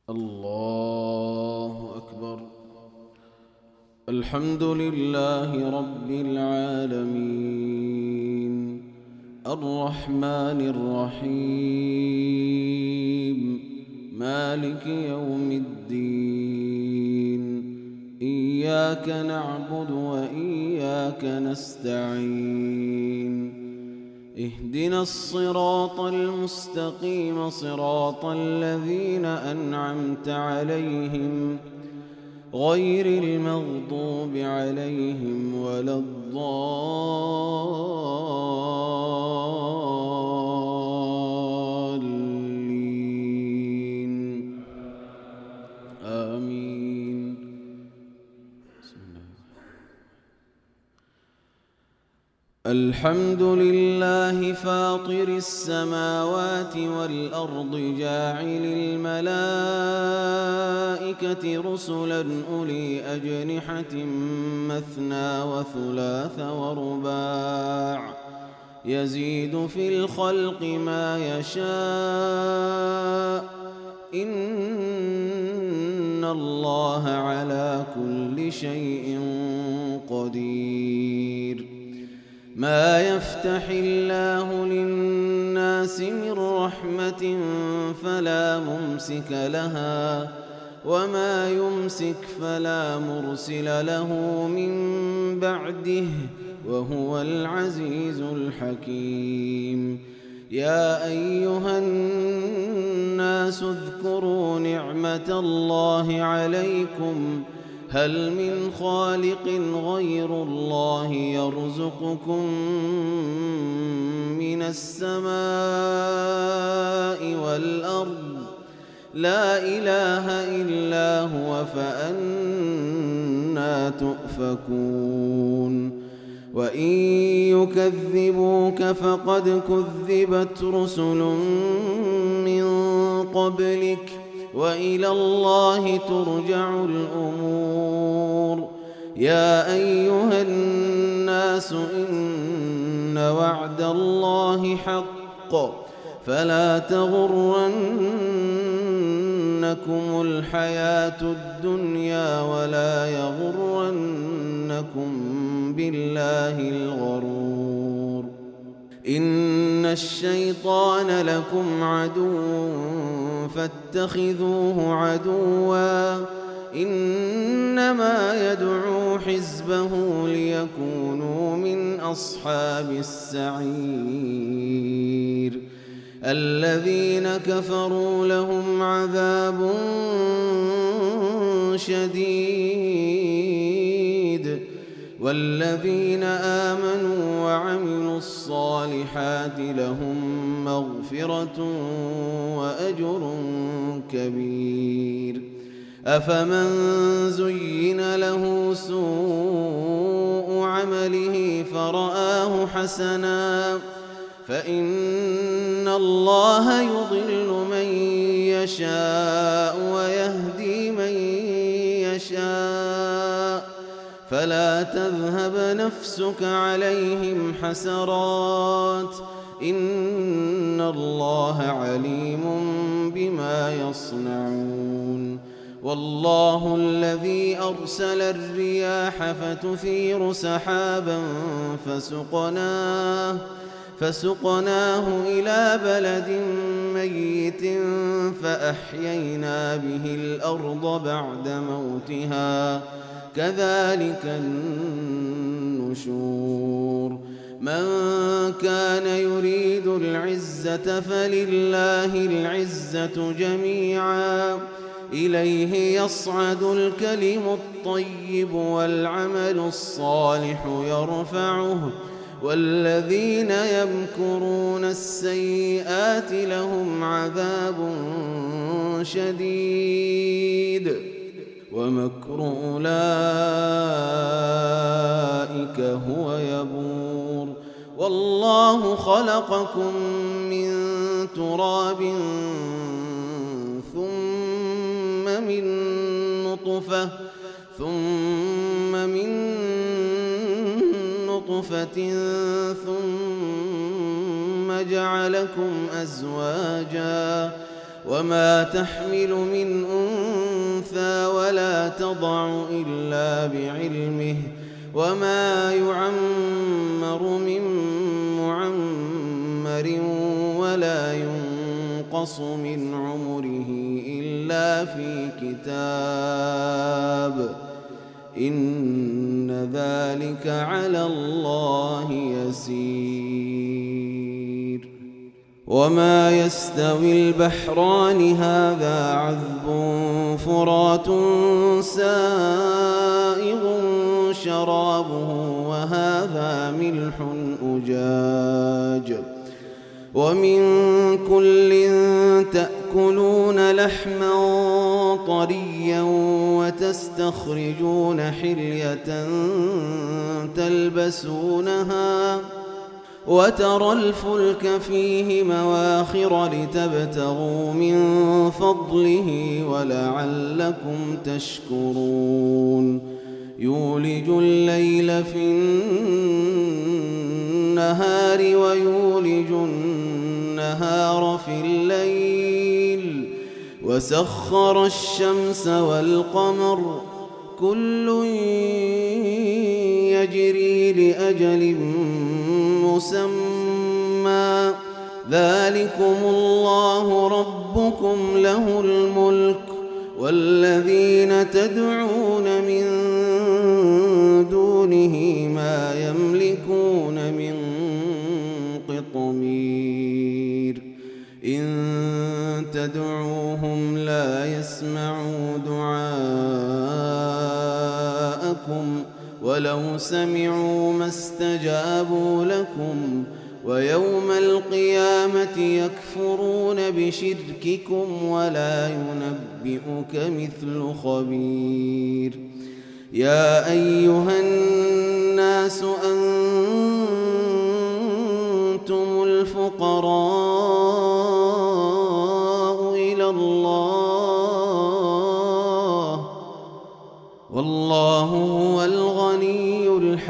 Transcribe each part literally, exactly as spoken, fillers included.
الله أكبر. الحمد لله رب العالمين الرحمن الرحيم مالك يوم الدين إياك نعبد وإياك نستعين اهدنا الصراط المستقيم صراط الذين أنعمت عليهم غير المغضوب عليهم ولا الضالين آمين. الحمد لله فاطر السماوات والأرض جاعل الملائكة رسلا أولي أجنحة مثنى وثلاث ورباع يزيد في الخلق ما يشاء إن الله على كل شيء قدير. ما يفتح الله للناس من رحمة فلا ممسك لها وما يمسك فلا مرسل له من بعده وهو العزيز الحكيم. يا أيها الناس اذكروا نعمة الله عليكم هل من خالق غير الله يرزقكم من السماء والأرض لا إله إلا هو فأنى تؤفكون. وإن يكذبوك فقد كذبت رسل من قبلك وإلى الله ترجع الأمور. يا أيها الناس إن وعد الله حق فلا تغرنكم الحياة الدنيا ولا يغرنكم بالله الغرور. إن الشيطان لكم عدو فاتخذوه عدوا إنما يدعو حزبه ليكونوا من أصحاب السعير. الذين كفروا لهم عذاب شديد والذين آمنوا وعملوا الصالحات لهم مغفرة وأجر كبير. أفمن زين له سوء عمله فرآه حسنا فإن الله يضل من يشاء ويهدي من يشاء فلا تذهب نفسك عليهم حسرات إن الله عليم بما يصنعون. والله الذي أرسل الرياح فتثير سحابا فسقناه فسقناه إلى بلد ميت فأحيينا به الأرض بعد موتها كذلك النشور. من كان يريد العزة فلله العزة جميعا إليه يصعد الكلم الطيب والعمل الصالح يرفعه والذين يمكرون السيئات لهم عذاب شديد ومكر أولئك هو يبور. والله خلقكم من تراب ثم من نطفة ثم من نطفة ثم جعلكم أزواجا وما تحمل من أنثى ولا تضع إلا بعلمه وما يعمر من معمر ولا ينقص من عمره إلا في كتاب إن ذلك على الله يسير. وما يستوي البحران هذا عذب فرات سائغ شرابه وهذا ملح أجاج ومن كل تأكلون لحما طريا وتستخرجون حلية تلبسونها وترى الفلك فيه مواخر لتبتغوا من فضله ولعلكم تشكرون. يولج الليل في النهار ويولج النهار في الليل وسخر الشمس والقمر كل يجري لأجل مسمى ذلكم الله ربكم له الملك والذين تدعون من دونه ما يملكون من قطمير إن تدعوهم لا يسمعوا دعاءكم ولو سمعوا ما استجابوا لكم ويوم القيامة يكفرون بشرككم ولا ينبئك مثل خبير. يا أيها الناس أنتم الفقراء إلى الله والله هو الغني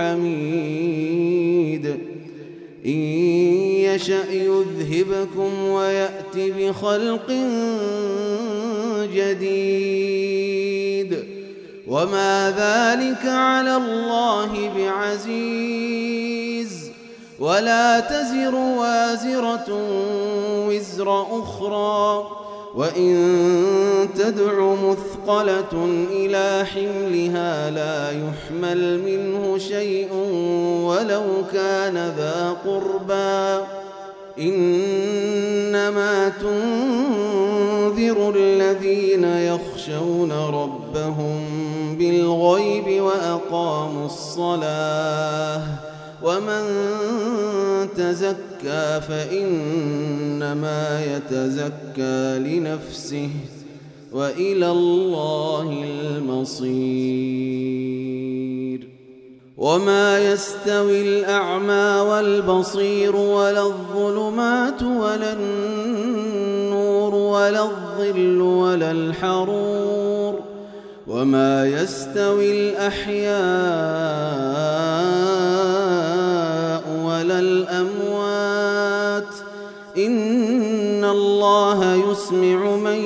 الحميد. إن يشأ يذهبكم ويأت بخلق جديد وما ذلك على الله بعزيز. ولا تزر وازرة وزر أخرى وإن تدع مثقلة إلى حملها لا يحمل منه شيء ولو كان ذا قربى إنما تنذر الذين يخشون ربهم بالغيب وأقاموا الصلاة ومن تزكى فإنما يتزكى لنفسه وإلى الله المصير. وما يستوي الأعمى والبصير ولا الظلمات ولا النور ولا الظل ولا الحرور وما يستوي الأحياء ولا الأموات إن الله يسمع من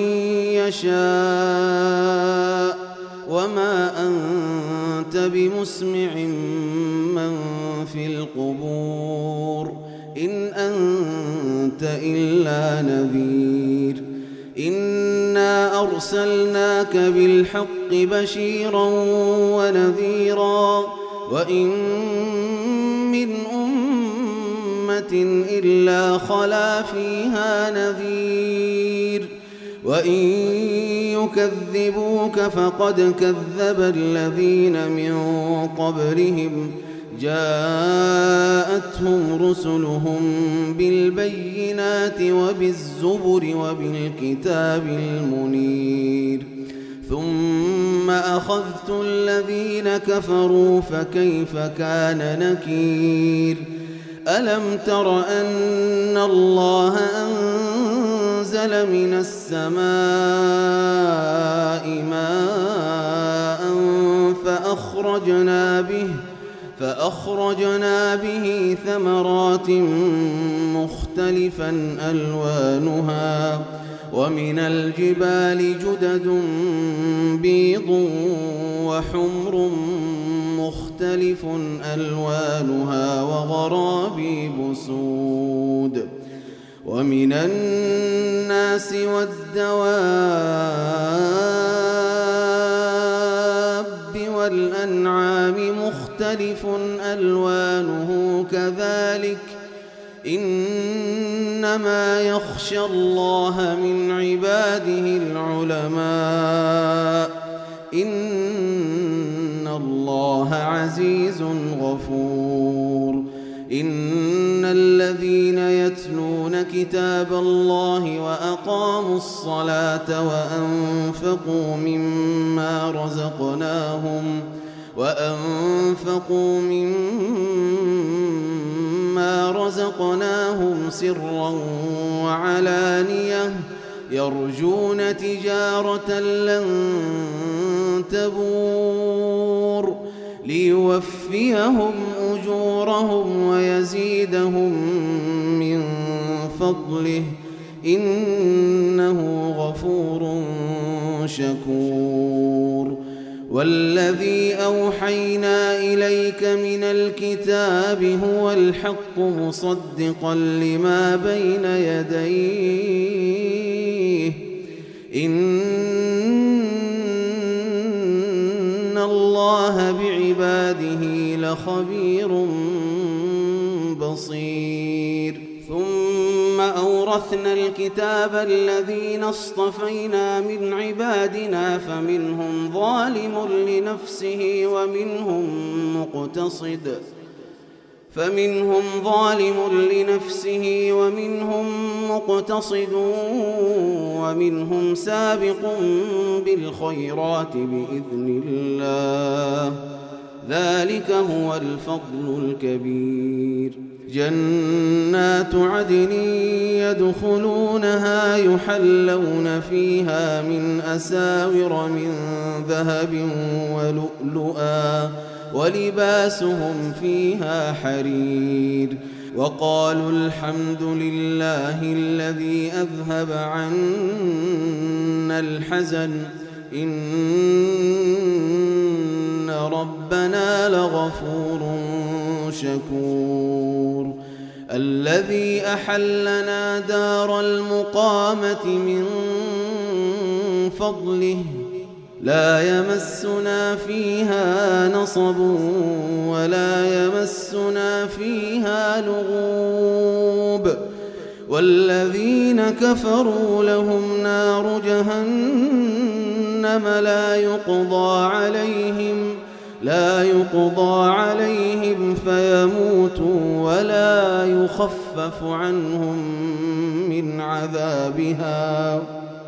يشاء وما أنت بمسمع من في القبور إن أنت إلا نذير. إنا أرسلناك بالحق بشيرا ونذيرا وإن من أمة إلا خلا فيها نذير وإن يكذبوك فقد كذب الذين من قبلهم جاءتهم رسلهم بالبينات وبالزبر وبالكتاب المنير ثم أخذت الذين كفروا فكيف كان نكير. ألم تر أن الله أنزل من السماء ماء فأخرجنا به فأخرجنا به ثمرات مختلفا ألوانها ومن الجبال جدد بيض وحمر مختلف ألوانها وغرابيب سود ومن الناس والدواب والأنعام مختلف ألوانه كذلك إنما يخشى الله من عباده العلماء إن الله عزيز غفور إن الذين يتلون كتاب الله وأقاموا الصلاة وأنفقوا مما رزقناهم وأنفقوا مما رزقناهم سرا وعلانية يرجون تجارة لن تبور ليوفيهم أجورهم ويزيدهم من فضله إنه غفور شكور والذي أوحينا إليك من الكتاب هو الحق مصدقا لما بين يديه إن الله بعباده لخبير بصير ثم أورثنا الكتاب الذين اصطفينا من عبادنا فمنهم ظالم لنفسه ومنهم مقتصد فمنهم ظالم لنفسه ومنهم مقتصد ومنهم سابق بالخيرات بإذن الله ذلك هو الفضل الكبير جنات عدن يدخلونها يحلون فيها من أساور من ذهب ولؤلؤا ولباسهم فيها حرير وقالوا الحمد لله الذي أذهب عنا الحزن إن ربنا لغفور شكور الذي أحلنا دار المقامة من فضله لا يمسنا فيها نصب ولا يمسنا فيها لغوب والذين كفروا لهم نار جهنم لا يقضى عليهم لا يقضى عليهم فيموتوا ولا يخفف عنهم من عذابها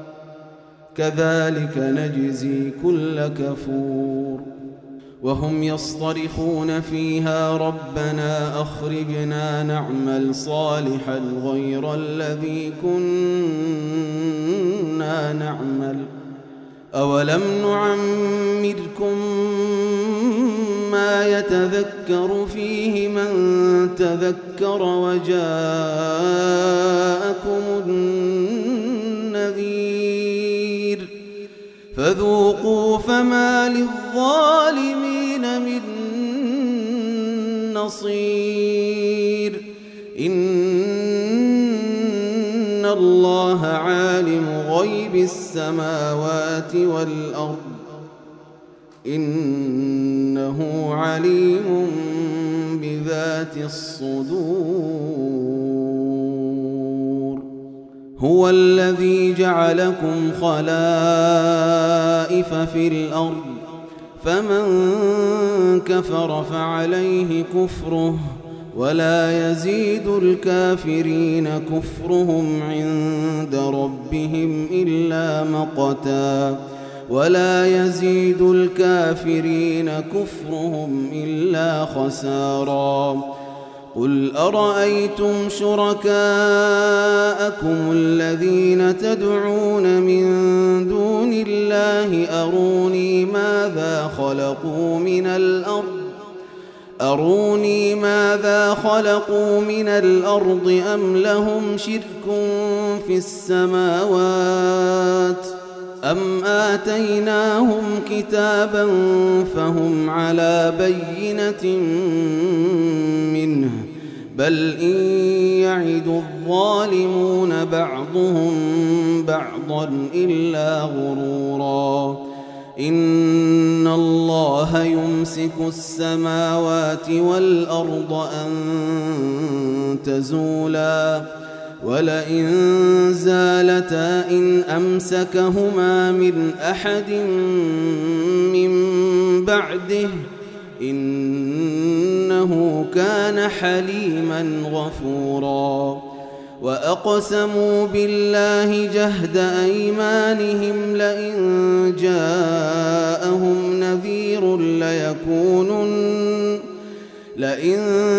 كذلك نجزي كل كفور وهم يصطرخون فيها ربنا أخرجنا نعمل صالحا غير الذي كنا نعمل أولم نعمركم ما يتذكر فيه من تذكر وجاءكم النذير فذوقوا فما للظالمين من نصير إن الله عالم غيب السماوات والأرض إنه عليم بذات الصدور هو الذي جعلكم خلائف في الأرض فمن كفر فعليه كفره ولا يزيد الكافرين كفرهم عند ربهم إلا مقتا ولا يزيد الكافرين كفرهم إلا خسارا قل أرأيتم شركاءكم الذين تدعون من دون الله أروني ماذا خلقوا من الأرض أروني ماذا خلقوا من الأرض أم لهم شرك في في السماوات أم آتيناهم كتابا فهم على بينة منه بل إن يعد الظالمون بعضهم بعضا إلا غرورا إن الله يمسك السماوات والأرض أن تزولا ولئن زالتا إن أمسكهما من أحد من بعده إنه كان حليما غفورا وأقسموا بالله جهد أيمانهم لئن جاءهم نذير ليكونن لئن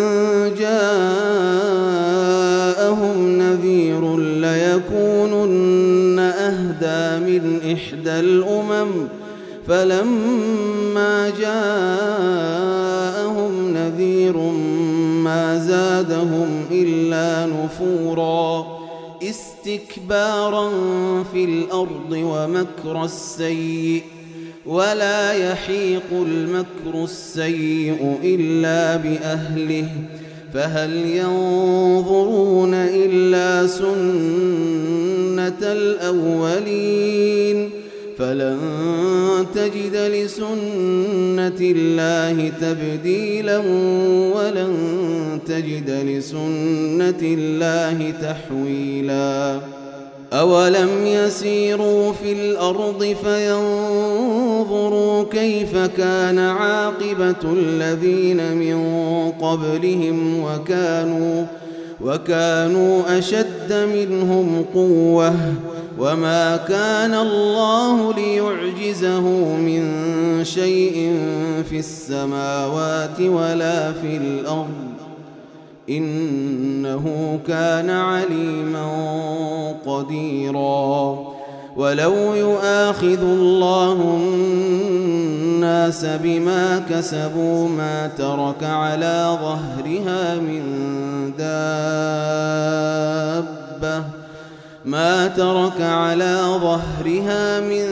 جاءهم نذير ليكونن أهدى من إحدى الأمم فلما جاءهم نذير ما زادهم إلا نفورا استكبارا في الأرض ومكر السيء ولا يحيق المكر السيء إلا بأهله فهل ينظرون إلا سنة الأولين فلن تجد لسنة الله تبديلا ولن تجد لسنة الله تحويلا أولم يسيروا في الأرض فينظروا كيف كان عاقبة الذين من قبلهم وكانوا وكانوا أشد منهم قوة وما كان الله ليعجزه من شيء في السماوات ولا في الأرض إنه كان عليما قديرا ولو يؤاخذ الله الناس بما كسبوا ما ترك على ظهرها من دابة ما ترك على ظهرها من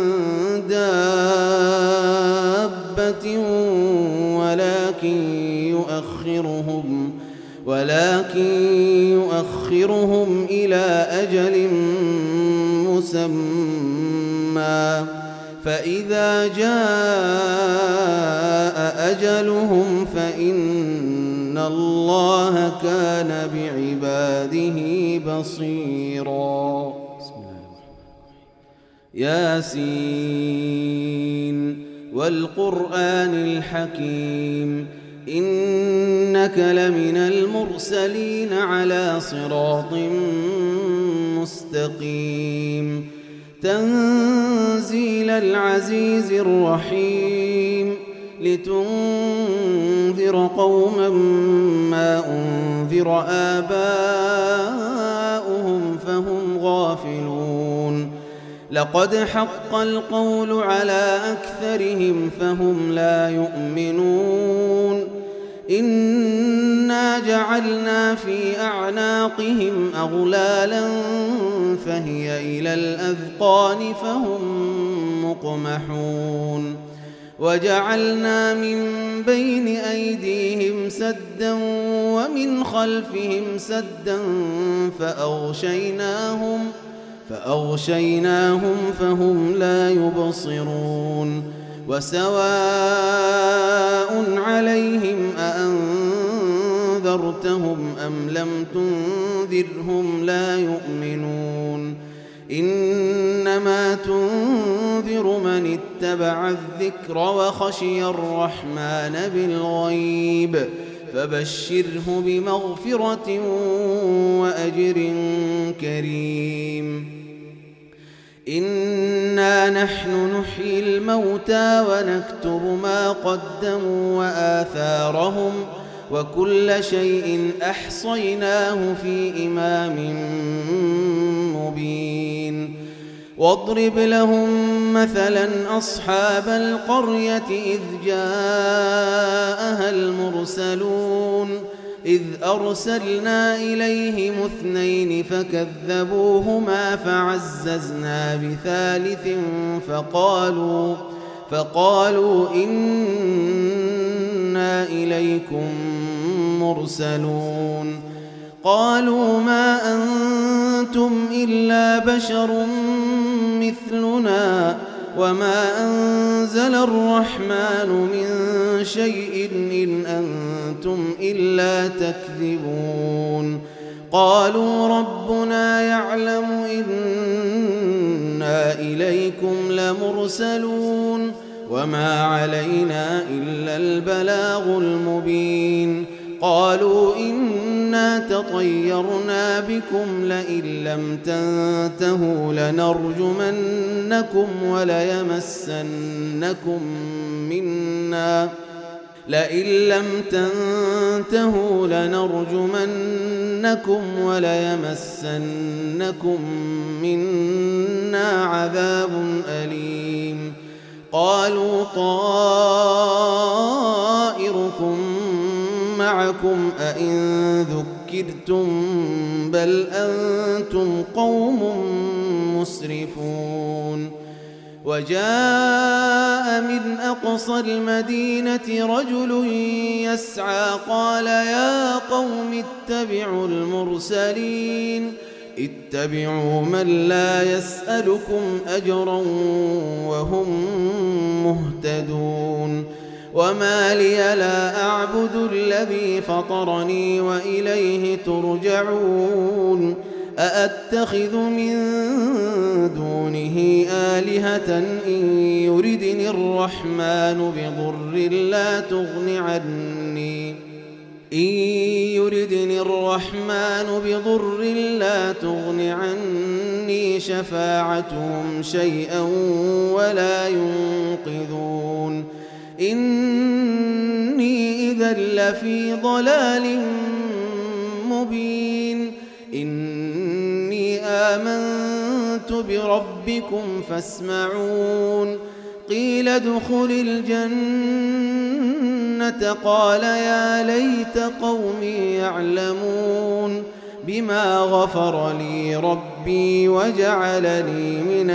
دابة ولكن يؤخرهم ولكن يؤخرهم إلى أجل مسمى فإذا جاء أجلهم فإن الله كان بعباده بصيرا ياسين والقرآن الحكيم إنك لمن المرسلين على صراط مستقيم تنزيل العزيز الرحيم لتنذر قوما ما أنذر آباؤهم فهم غافلون لقد حق القول على أكثرهم فهم لا يؤمنون إنا جعلنا في أعناقهم أغلالا فهي إلى الأذقان فهم مقمحون وجعلنا من بين أيديهم سدا ومن خلفهم سدا فأغشيناهم فأغشيناهم فهم لا يبصرون وسواء عليهم أأنذرتهم أم لم تنذرهم لا يؤمنون إنما تنذر من اتبع الذكر وخشي الرحمن بالغيب فبشره بمغفرة وأجر كريم إنا نحن نحيي الموتى ونكتب ما قدموا وآثارهم وكل شيء أحصيناه في إمام مبين واضرب لهم مثلا أصحاب القرية إذ جاءها المرسلون إذ أرسلنا إليهم اثنين فكذبوهما فعززنا بثالث فقالوا فقالوا إنا إليكم مرسلون قالوا ما أنتم إلا بشر مثلنا وما أنزل الرحمن من شيء إن أنتم إلا تكذبون قالوا ربنا يعلم إنا إليكم لمرسلون وما علينا إلا البلاغ المبين قالوا إنا تطيرنا بكم لئن لم تنتهوا لنرجمنكم وليمسنكم منا لئن لم تنتهوا لنرجمنكم وليمسنكم منا عذاب أليم قالوا طائركم معكم أئن ذكرتم بل أنتم قوم مسرفون وجاء من أقصى المدينة رجل يسعى قال يا قوم اتبعوا المرسلين اتبعوا من لا يسألكم أجرا وهم مهتدون وما لي لا أعبد الذي فطرني وإليه ترجعون أأتخذ من دونه آلهة إن يردني الرحمن بضر لا تغن عني إن يردني الرحمن بضر لا تغن عني شفاعتهم شيئا ولا ينقذون إني إذا لفي ضلال مبين إني آمنت بربكم فاسمعون قيل ادخل الجنة قال يا ليت قومي يعلمون بما غفر لي ربي وجعلني من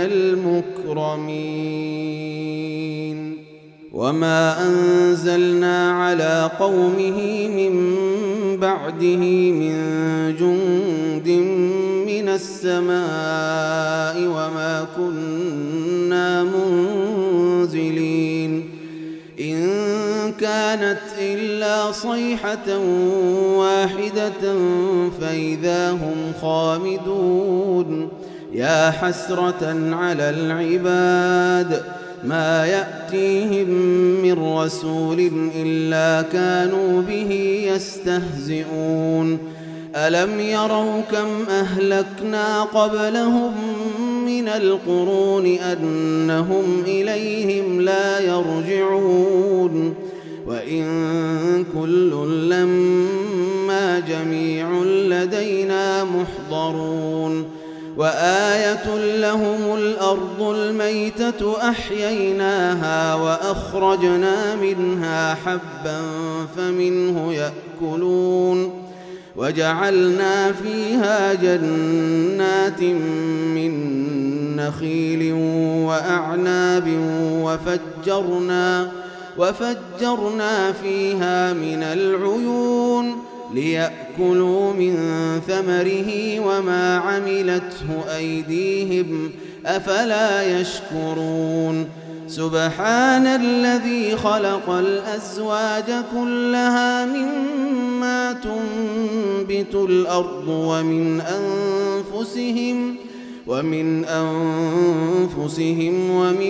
المكرمين وما أنزلنا على قومه من بعده من جند من السماء وما كنا منزلين إن كانت إلا صيحة واحدة فإذا هم خامدون يا حسرة على العباد ما يأتيهم من رسول إلا كانوا به يستهزئون ألم يروا كم أهلكنا قبلهم من القرون أنهم إليهم لا يرجعون وإن كل لما جميع لدينا محضرون وآية لهم الأرض الميتة أحييناها وأخرجنا منها حبا فمنه يأكلون وجعلنا فيها جنات من نخيل وأعناب وفجرنا وفجرنا فيها من العيون ليأكلوا من ثمره وما عملته أيديهم أفلا يشكرون سبحان الذي خلق الأزواج كلها مما تنبت الأرض ومن أنفسهم ومن أنفسهم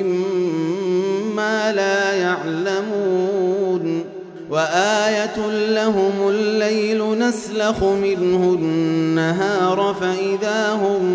ومما لا يعلمون وآية لهم الليل نسلخ منه النهار فإذا هم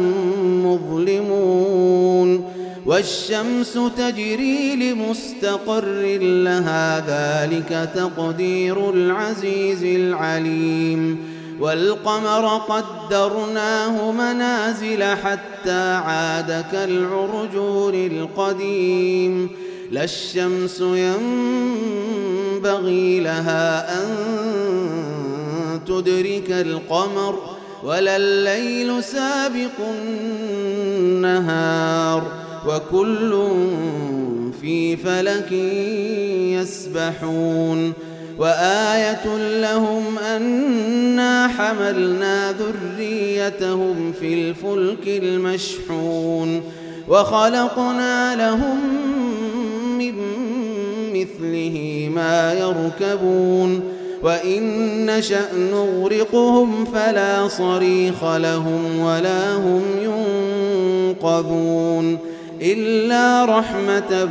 مظلمون والشمس تجري لمستقر لها ذلك تقدير العزيز العليم والقمر قدرناه منازل حتى عاد كالعرجون القديم لا الشمس ينبغي لها أن تدرك القمر ولا الليل سابق النهار وكل في فلك يسبحون وآية لهم أنا حملنا ذريتهم في الفلك المشحون وخلقنا لهم من مثله ما يركبون وإن نشأ نغرقهم فلا صريخ لهم ولا هم ينقذون إلا رحمة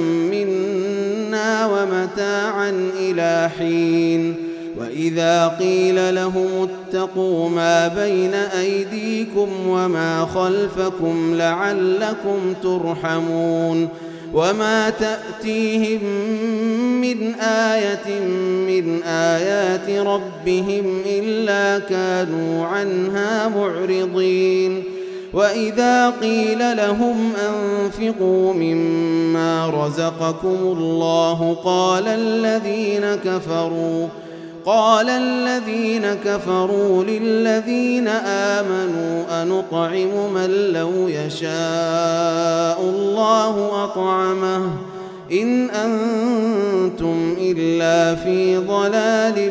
منا ومتاعا إلى حين وإذا قيل لهم اتقوا ما بين أيديكم وما خلفكم لعلكم ترحمون وما تأتيهم من آية من آيات ربهم إلا كانوا عنها معرضين وإذا قيل لهم أنفقوا مما رزقكم الله قال الذين كفروا قال الذين كفروا للذين آمنوا أنطعم من لو يشاء الله أطعمه إن أنتم إلا في ضلال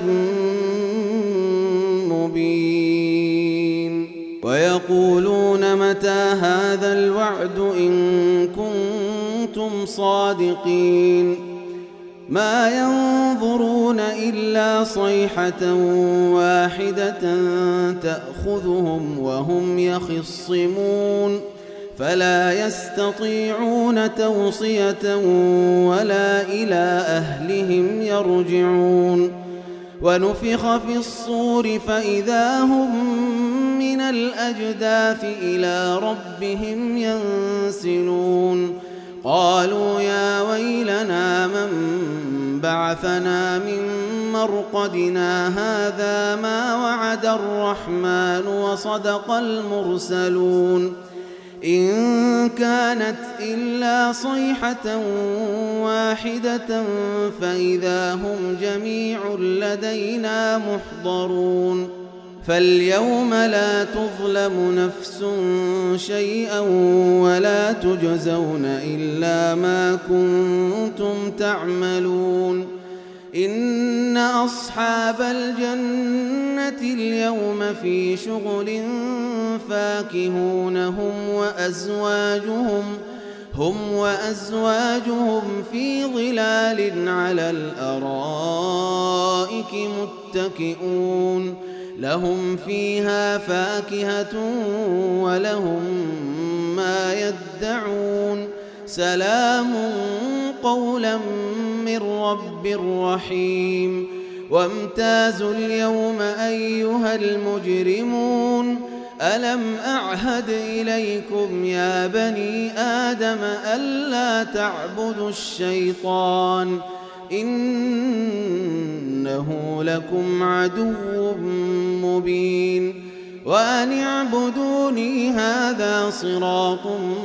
مبين ويقولون متى هذا الوعد إن كنتم صادقين ما ينظرون إلا صيحة واحدة تأخذهم وهم يخصمون فلا يستطيعون توصية ولا إلى أهلهم يرجعون ونفخ في الصور فإذا هم من الأجداث إلى ربهم ينسلون قالوا يا ويلنا من بعثنا من مرقدنا هذا ما وعد الرحمن وصدق المرسلون إن كانت إلا صيحة واحدة فإذا هم جميع لدينا محضرون فاليوم لا تظلم نفس شيئا ولا تجزون إلا ما كنتم تعملون إن أصحاب الجنة اليوم في شغل فاكهون هم وأزواجهم هم وأزواجهم في ظلال على الأرائك متكئون لهم فيها فاكهة ولهم ما يدعون سلام قولا من رب رحيم وامتازوا اليوم أيها المجرمون ألم أعهد إليكم يا بني آدم ألا تعبدوا الشيطان إنه لكم عدو مبين وأن اعبدوني هذا صراط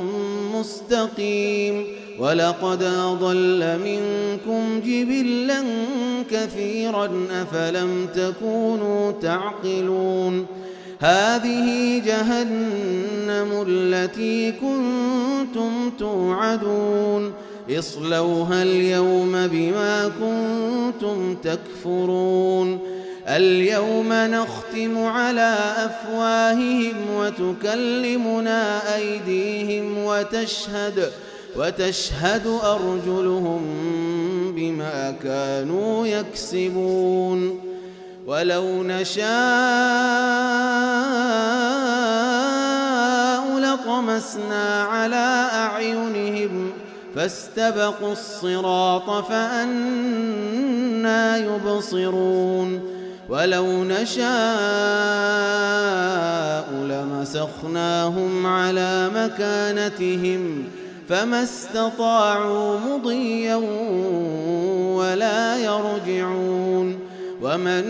مستقيم ولقد أضل منكم جبلا كثيرا أفلم تكونوا تعقلون هذه جهنم التي كنتم توعدون اصلوها اليوم بما كنتم تكفرون اليوم نختم على أفواههم وتكلمنا أيديهم وتشهد وتشهد أرجلهم بما كانوا يكسبون ولو نشاء لطمسنا على أعينهم فاستبقوا الصراط فأنى يبصرون ولو نشاء لمسخناهم على مكانتهم فما استطاعوا مضيا ولا يرجعون ومن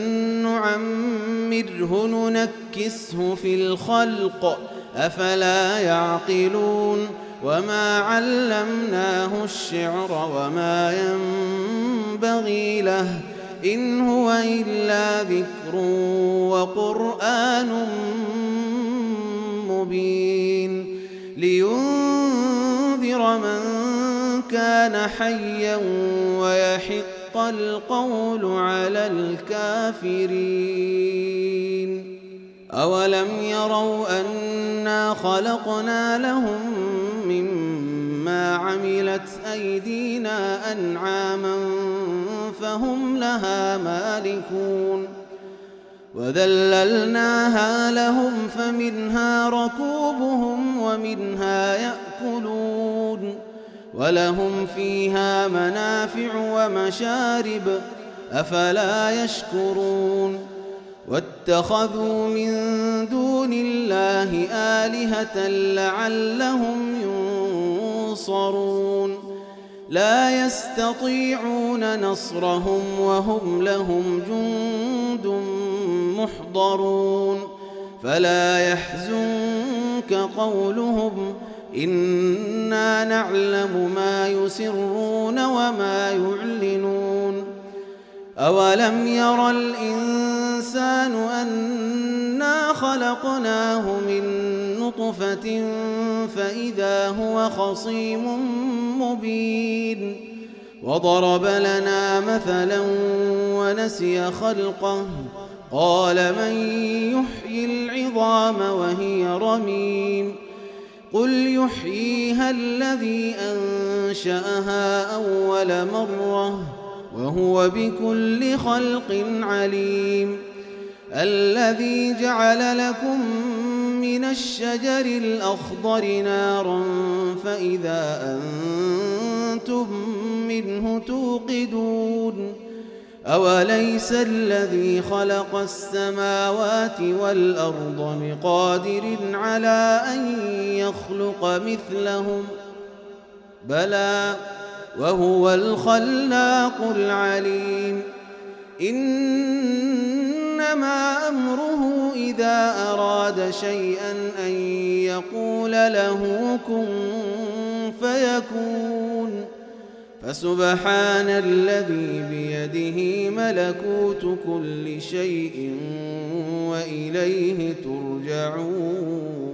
نعمره ننكسه في الخلق أفلا يعقلون وما علمناه الشعر وما ينبغي له إن هو إلا ذكر وقرآن مبين لينذر من كان حيا ويحق القول على الكافرين. أولم يروا أنا خلقنا لهم مما عملت أيدينا أنعاما فهم لها مالكون وذللناها لهم فمنها ركوبهم ومنها يأكلون ولهم فيها منافع ومشارب أفلا يشكرون واتخذوا من دون الله آلهة لعلهم ينصرون لا يستطيعون نصرهم وهم لهم جند محضرون فلا يحزنك قولهم إنا نعلم ما يسرون وما يعلنون أولم ير الإنسان أنا خلقناه من نطفة فإذا هو خصيم مبين وضرب لنا مثلا ونسي خلقه قال من يحيي العظام وهي رميم قل يحييها الذي أنشأها أول مرة وهو بكل خلق عليم الذي جعل لكم من الشجر الأخضر نارا فإذا أنتم منه توقدون أوليس الذي خلق السماوات والأرض بقادر على أن يخلق مثلهم بلى وهو الخلاق العليم إنما أمره إذا أراد شيئا أن يقول له كن فيكون فسبحان الذي بيده ملكوت كل شيء وإليه ترجعون.